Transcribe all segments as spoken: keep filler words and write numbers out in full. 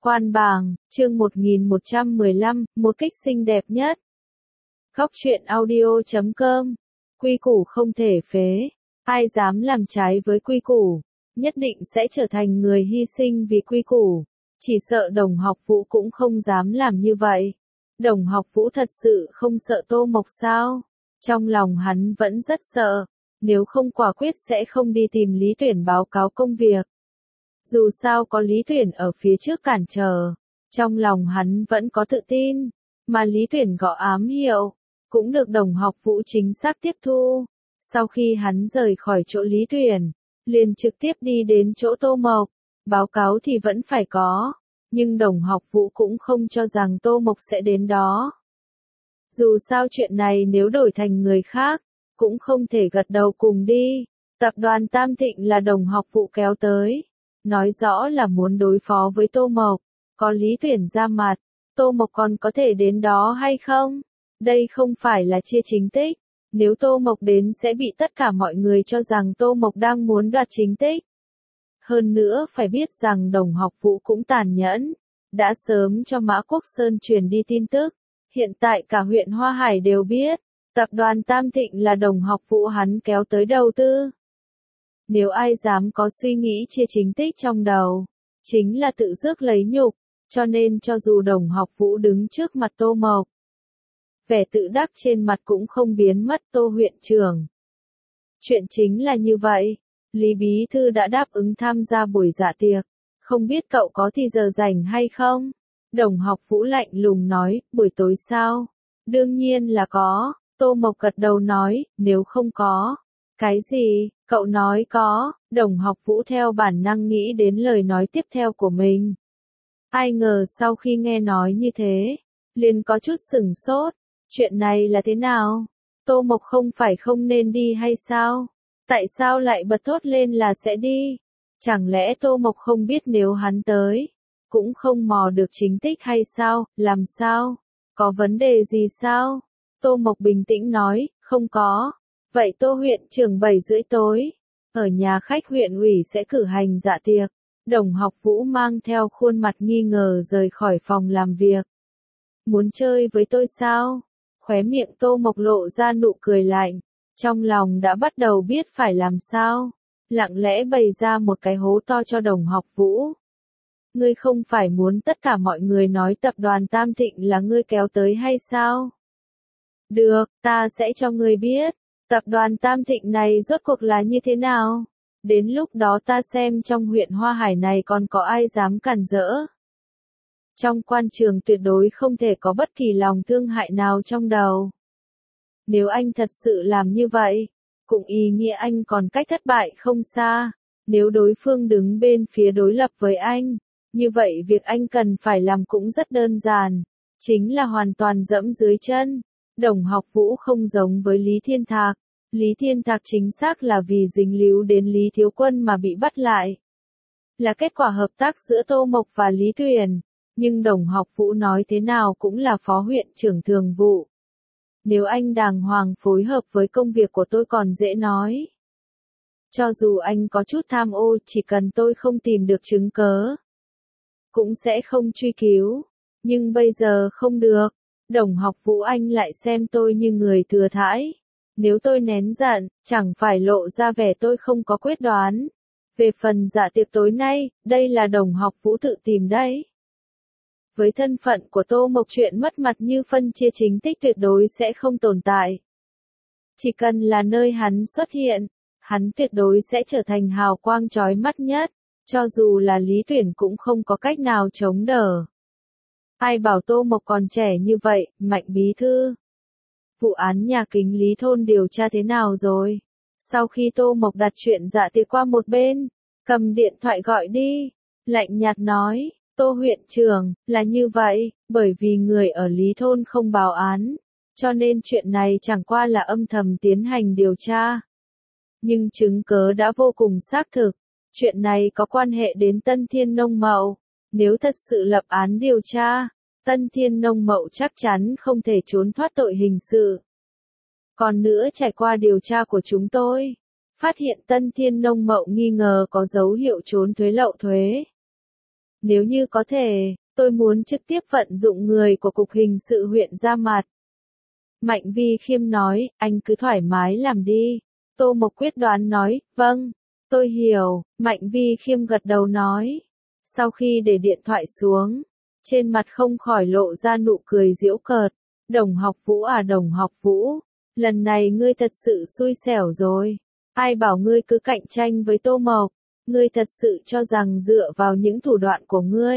Quan bàng, chương một nghìn một trăm mười lăm, một cách xinh đẹp nhất. Góc truyện audio chấm com. Quy củ không thể phế. Ai dám làm trái với quy củ, nhất định sẽ trở thành người hy sinh vì quy củ. Chỉ sợ Đồng Học Vũ cũng không dám làm như vậy. Đồng Học Vũ thật sự không sợ Tô Mộc sao? Trong lòng hắn vẫn rất sợ. Nếu không quả quyết sẽ không đi tìm Lý Tuyển báo cáo công việc. Dù sao có Lý Tuyển ở phía trước cản trở, trong lòng hắn vẫn có tự tin, mà Lý Tuyển gõ ám hiệu, cũng được Đồng Học Vũ chính xác tiếp thu. Sau khi hắn rời khỏi chỗ Lý Tuyển, liền trực tiếp đi đến chỗ Tô Mộc, báo cáo thì vẫn phải có, nhưng Đồng Học Vũ cũng không cho rằng Tô Mộc sẽ đến đó. Dù sao chuyện này nếu đổi thành người khác, cũng không thể gật đầu cùng đi. Tập đoàn Tam Thịnh là Đồng Học Vũ kéo tới, nói rõ là muốn đối phó với Tô Mộc, có Lý Tuyển ra mặt, Tô Mộc còn có thể đến đó hay không? Đây không phải là chia chính tích, nếu Tô Mộc đến sẽ bị tất cả mọi người cho rằng Tô Mộc đang muốn đoạt chính tích. Hơn nữa phải biết rằng Đồng Học Vũ cũng tàn nhẫn, đã sớm cho Mã Quốc Sơn truyền đi tin tức, hiện tại cả huyện Hoa Hải đều biết, tập đoàn Tam Thịnh là Đồng Học Vũ hắn kéo tới đầu tư. Nếu ai dám có suy nghĩ chia chính tích trong đầu, chính là tự rước lấy nhục, cho nên cho dù Đồng Học Vũ đứng trước mặt Tô Mộc, vẻ tự đắc trên mặt cũng không biến mất. Tô huyện trưởng. Chuyện chính là như vậy, Lý Bí Thư đã đáp ứng tham gia buổi dạ tiệc, không biết cậu có thì giờ rảnh hay không? Đồng Học Vũ lạnh lùng nói, buổi tối sao? Đương nhiên là có, Tô Mộc gật đầu nói, nếu không có. Cái gì? Cậu nói có, Đồng Học Vũ theo bản năng nghĩ đến lời nói tiếp theo của mình. Ai ngờ sau khi nghe nói như thế, liền có chút sửng sốt, chuyện này là thế nào? Tô Mộc không phải không nên đi hay sao? Tại sao lại bật thốt lên là sẽ đi? Chẳng lẽ Tô Mộc không biết nếu hắn tới, cũng không mò được chính tích hay sao? Làm sao? Có vấn đề gì sao? Tô Mộc bình tĩnh nói, không có. Vậy Tô huyện trưởng bảy rưỡi tối, ở nhà khách huyện ủy sẽ cử hành dạ tiệc. Đồng Học Vũ mang theo khuôn mặt nghi ngờ rời khỏi phòng làm việc. Muốn chơi với tôi sao? Khóe miệng Tô Mộc lộ ra nụ cười lạnh, trong lòng đã bắt đầu biết phải làm sao, lặng lẽ bày ra một cái hố to cho Đồng Học Vũ. Ngươi không phải muốn tất cả mọi người nói tập đoàn Tam Thịnh là ngươi kéo tới hay sao? Được, ta sẽ cho ngươi biết. Tập đoàn Tam Thịnh này rốt cuộc là như thế nào? Đến lúc đó ta xem trong huyện Hoa Hải này còn có ai dám cản rỡ. Trong quan trường tuyệt đối không thể có bất kỳ lòng thương hại nào trong đầu. Nếu anh thật sự làm như vậy, cũng ý nghĩa anh còn cách thất bại không xa. Nếu đối phương đứng bên phía đối lập với anh, như vậy việc anh cần phải làm cũng rất đơn giản, chính là hoàn toàn dẫm dưới chân. Đồng Học Vũ không giống với Lý Thiên Thạc. Lý Thiên Thạc chính xác là vì dính líu đến Lý Thiếu Quân mà bị bắt lại. Là kết quả hợp tác giữa Tô Mộc và Lý Tuyển. Nhưng Đồng Học Vũ nói thế nào cũng là phó huyện trưởng thường vụ. Nếu anh đàng hoàng phối hợp với công việc của tôi còn dễ nói. Cho dù anh có chút tham ô, chỉ cần tôi không tìm được chứng cớ, cũng sẽ không truy cứu. Nhưng bây giờ không được. Đồng Học Vũ anh lại xem tôi như người thừa thãi. Nếu tôi nén giận, chẳng phải lộ ra vẻ tôi không có quyết đoán. Về phần dạ tiệc tối nay, đây là Đồng Học Vũ tự tìm đấy. Với thân phận của Tô Mộc, chuyện mất mặt như phân chia chính tích tuyệt đối sẽ không tồn tại. Chỉ cần là nơi hắn xuất hiện, hắn tuyệt đối sẽ trở thành hào quang chói mắt nhất, cho dù là Lý Tuyển cũng không có cách nào chống đỡ. Ai bảo Tô Mộc còn trẻ như vậy? Mạnh Bí Thư. Vụ án nhà Kính Lý thôn điều tra thế nào rồi? Sau khi Tô Mộc đặt chuyện dạ tiệc qua một bên, cầm điện thoại gọi đi, lạnh nhạt nói, Tô huyện trưởng, là như vậy, bởi vì người ở Lý thôn không báo án, cho nên chuyện này chẳng qua là âm thầm tiến hành điều tra. Nhưng chứng cớ đã vô cùng xác thực, chuyện này có quan hệ đến Tân Thiên Nông Mậu, nếu thật sự lập án điều tra, Tân Thiên Nông Mậu chắc chắn không thể trốn thoát tội hình sự. Còn nữa, trải qua điều tra của chúng tôi, phát hiện Tân Thiên Nông Mậu nghi ngờ có dấu hiệu trốn thuế lậu thuế. Nếu như có thể, tôi muốn trực tiếp vận dụng người của Cục Hình sự huyện ra mặt. Mạnh Vi Khiêm nói, anh cứ thoải mái làm đi. Tô Mộc quyết đoán nói, vâng, tôi hiểu. Mạnh Vi Khiêm gật đầu nói. Sau khi để điện thoại xuống, trên mặt không khỏi lộ ra nụ cười giễu cợt. Đồng Học Vũ à Đồng Học Vũ, lần này ngươi thật sự xui xẻo rồi. Ai bảo ngươi cứ cạnh tranh với Tô Mộc, ngươi thật sự cho rằng dựa vào những thủ đoạn của ngươi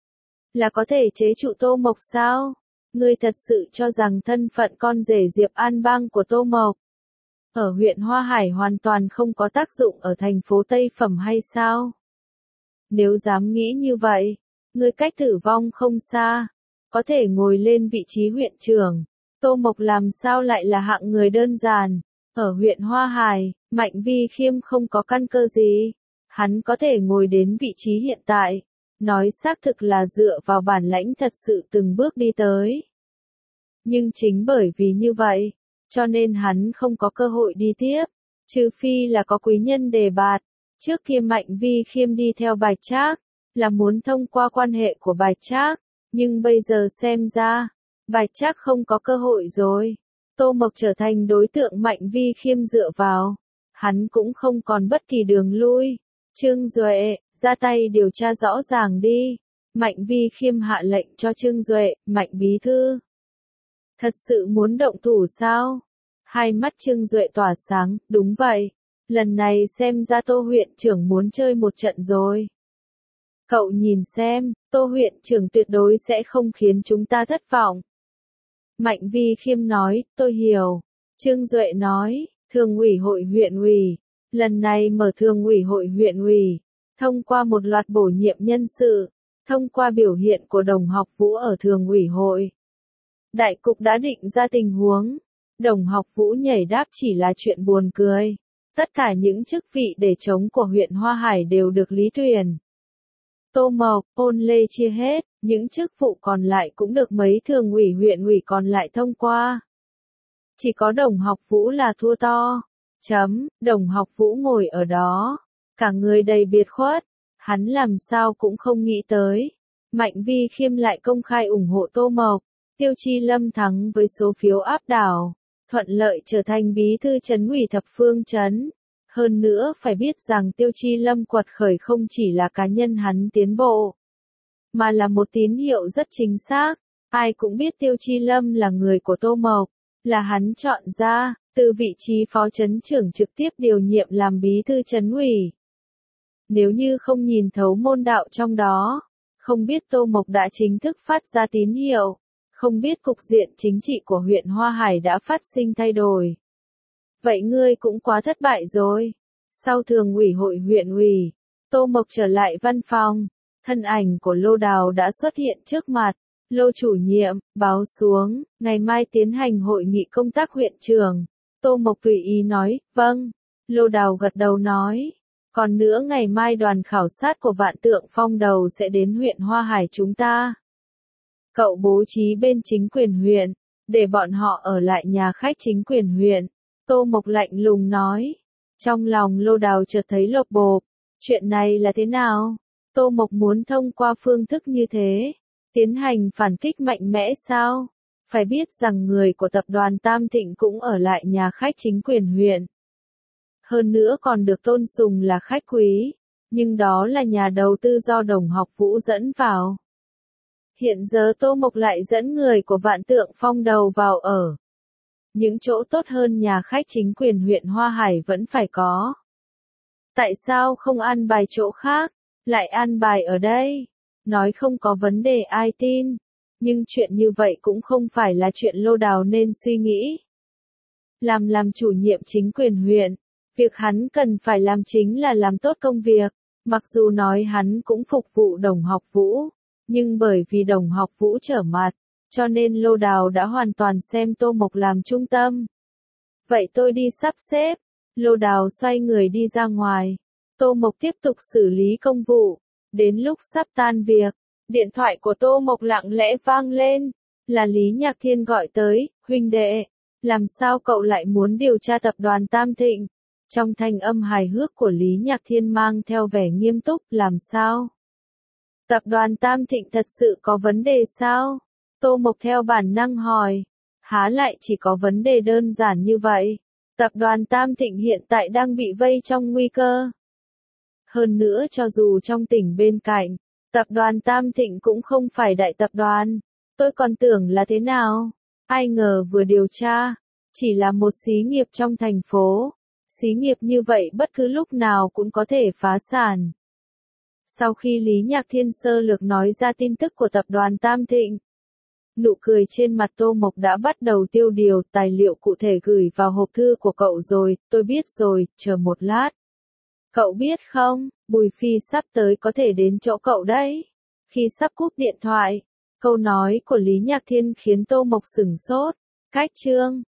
là có thể chế trụ Tô Mộc sao? Ngươi thật sự cho rằng thân phận con rể Diệp An Bang của Tô Mộc ở huyện Hoa Hải hoàn toàn không có tác dụng ở thành phố Tây Phẩm hay sao? Nếu dám nghĩ như vậy, ngươi cách tử vong không xa, có thể ngồi lên vị trí huyện trưởng. Tô Mộc làm sao lại là hạng người đơn giản? Ở huyện Hoa Hải, Mạnh Vi Khiêm không có căn cơ gì. Hắn có thể ngồi đến vị trí hiện tại, nói xác thực là dựa vào bản lãnh thật sự từng bước đi tới. Nhưng chính bởi vì như vậy, cho nên hắn không có cơ hội đi tiếp, trừ phi là có quý nhân đề bạt. Trước kia Mạnh Vi Khiêm đi theo Bạch Trác, là muốn thông qua quan hệ của Bạch Trác, nhưng bây giờ xem ra, Bạch Trác không có cơ hội rồi. Tô Mộc trở thành đối tượng Mạnh Vi Khiêm dựa vào, hắn cũng không còn bất kỳ đường lui. Trương Duệ, ra tay điều tra rõ ràng đi. Mạnh Vi Khiêm hạ lệnh cho Trương Duệ, Mạnh bí thư. Thật sự muốn động thủ sao? Hai mắt Trương Duệ tỏa sáng, đúng vậy. Lần này xem ra Tô huyện trưởng muốn chơi một trận rồi. Cậu nhìn xem, Tô huyện trưởng tuyệt đối sẽ không khiến chúng ta thất vọng. Mạnh Vi Khiêm nói, tôi hiểu. Trương Duệ nói, thường ủy hội huyện ủy. Lần này mở thường ủy hội huyện ủy, thông qua một loạt bổ nhiệm nhân sự, thông qua biểu hiện của Đồng Học Vũ ở thường ủy hội. Đại cục đã định ra tình huống, Đồng Học Vũ nhảy đáp chỉ là chuyện buồn cười. Tất cả những chức vị để trống của huyện Hoa Hải đều được lý tuyển. Tô Mộc, Ôn Lê chia hết, những chức vụ còn lại cũng được mấy thường ủy huyện ủy còn lại thông qua. Chỉ có Đồng Học Vũ là thua to. Chấm, Đồng Học Vũ ngồi ở đó, cả người đầy biệt khuất, hắn làm sao cũng không nghĩ tới. Mạnh Vi Khiêm lại công khai ủng hộ Tô Mộc, Tiêu Chi Lâm thắng với số phiếu áp đảo, thuận lợi trở thành bí thư trấn ủy thập phương trấn. Hơn nữa phải biết rằng Tiêu Chi Lâm quật khởi không chỉ là cá nhân hắn tiến bộ, mà là một tín hiệu rất chính xác. Ai cũng biết Tiêu Chi Lâm là người của Tô Mộc, là hắn chọn ra, từ vị trí phó trấn trưởng trực tiếp điều nhiệm làm bí thư trấn ủy. Nếu như không nhìn thấu môn đạo trong đó, không biết Tô Mộc đã chính thức phát ra tín hiệu, không biết cục diện chính trị của huyện Hoa Hải đã phát sinh thay đổi. Vậy ngươi cũng quá thất bại rồi. Sau thường ủy hội huyện ủy, Tô Mộc trở lại văn phòng, thân ảnh của Lô Đào đã xuất hiện trước mặt. Lô chủ nhiệm, báo xuống, ngày mai tiến hành hội nghị công tác huyện trường. Tô Mộc tùy ý nói, vâng. Lô Đào gật đầu nói, còn nữa ngày mai đoàn khảo sát của Vạn Tượng Phong đầu sẽ đến huyện Hoa Hải chúng ta. Cậu bố trí bên chính quyền huyện, để bọn họ ở lại nhà khách chính quyền huyện. Tô Mộc lạnh lùng nói, trong lòng Lô Đào chợt thấy lột bột, chuyện này là thế nào? Tô Mộc muốn thông qua phương thức như thế, tiến hành phản kích mạnh mẽ sao? Phải biết rằng người của tập đoàn Tam Thịnh cũng ở lại nhà khách chính quyền huyện. Hơn nữa còn được tôn sùng là khách quý, nhưng đó là nhà đầu tư do Đồng Học Vũ dẫn vào. Hiện giờ Tô Mộc lại dẫn người của Vạn Tượng Phong đầu vào ở. Những chỗ tốt hơn nhà khách chính quyền huyện Hoa Hải vẫn phải có. Tại sao không an bài chỗ khác, lại an bài ở đây? Nói không có vấn đề ai tin. Nhưng chuyện như vậy cũng không phải là chuyện Lô Đào nên suy nghĩ. Làm làm chủ nhiệm chính quyền huyện, việc hắn cần phải làm chính là làm tốt công việc. Mặc dù nói hắn cũng phục vụ Đồng Học Vũ, nhưng bởi vì Đồng Học Vũ trở mặt, cho nên Lô Đào đã hoàn toàn xem Tô Mộc làm trung tâm. Vậy tôi đi sắp xếp. Lô Đào xoay người đi ra ngoài. Tô Mộc tiếp tục xử lý công vụ. Đến lúc sắp tan việc, điện thoại của Tô Mộc lặng lẽ vang lên. Là Lý Nhạc Thiên gọi tới, huynh đệ, làm sao cậu lại muốn điều tra tập đoàn Tam Thịnh? Trong thanh âm hài hước của Lý Nhạc Thiên mang theo vẻ nghiêm túc, làm sao? Tập đoàn Tam Thịnh thật sự có vấn đề sao? Tô Mộc theo bản năng hỏi. Há lại chỉ có vấn đề đơn giản như vậy. Tập đoàn Tam Thịnh hiện tại đang bị vây trong nguy cơ. Hơn nữa cho dù trong tỉnh bên cạnh, tập đoàn Tam Thịnh cũng không phải đại tập đoàn. Tôi còn tưởng là thế nào? Ai ngờ vừa điều tra, chỉ là một xí nghiệp trong thành phố. Xí nghiệp như vậy bất cứ lúc nào cũng có thể phá sản. Sau khi Lý Nhạc Thiên sơ lược nói ra tin tức của tập đoàn Tam Thịnh, nụ cười trên mặt Tô Mộc đã bắt đầu tiêu điều, tài liệu cụ thể gửi vào hộp thư của cậu rồi, tôi biết rồi, chờ một lát. Cậu biết không, Bùi Phi sắp tới có thể đến chỗ cậu đấy. Khi sắp cúp điện thoại, câu nói của Lý Nhạc Thiên khiến Tô Mộc sửng sốt. Cách chương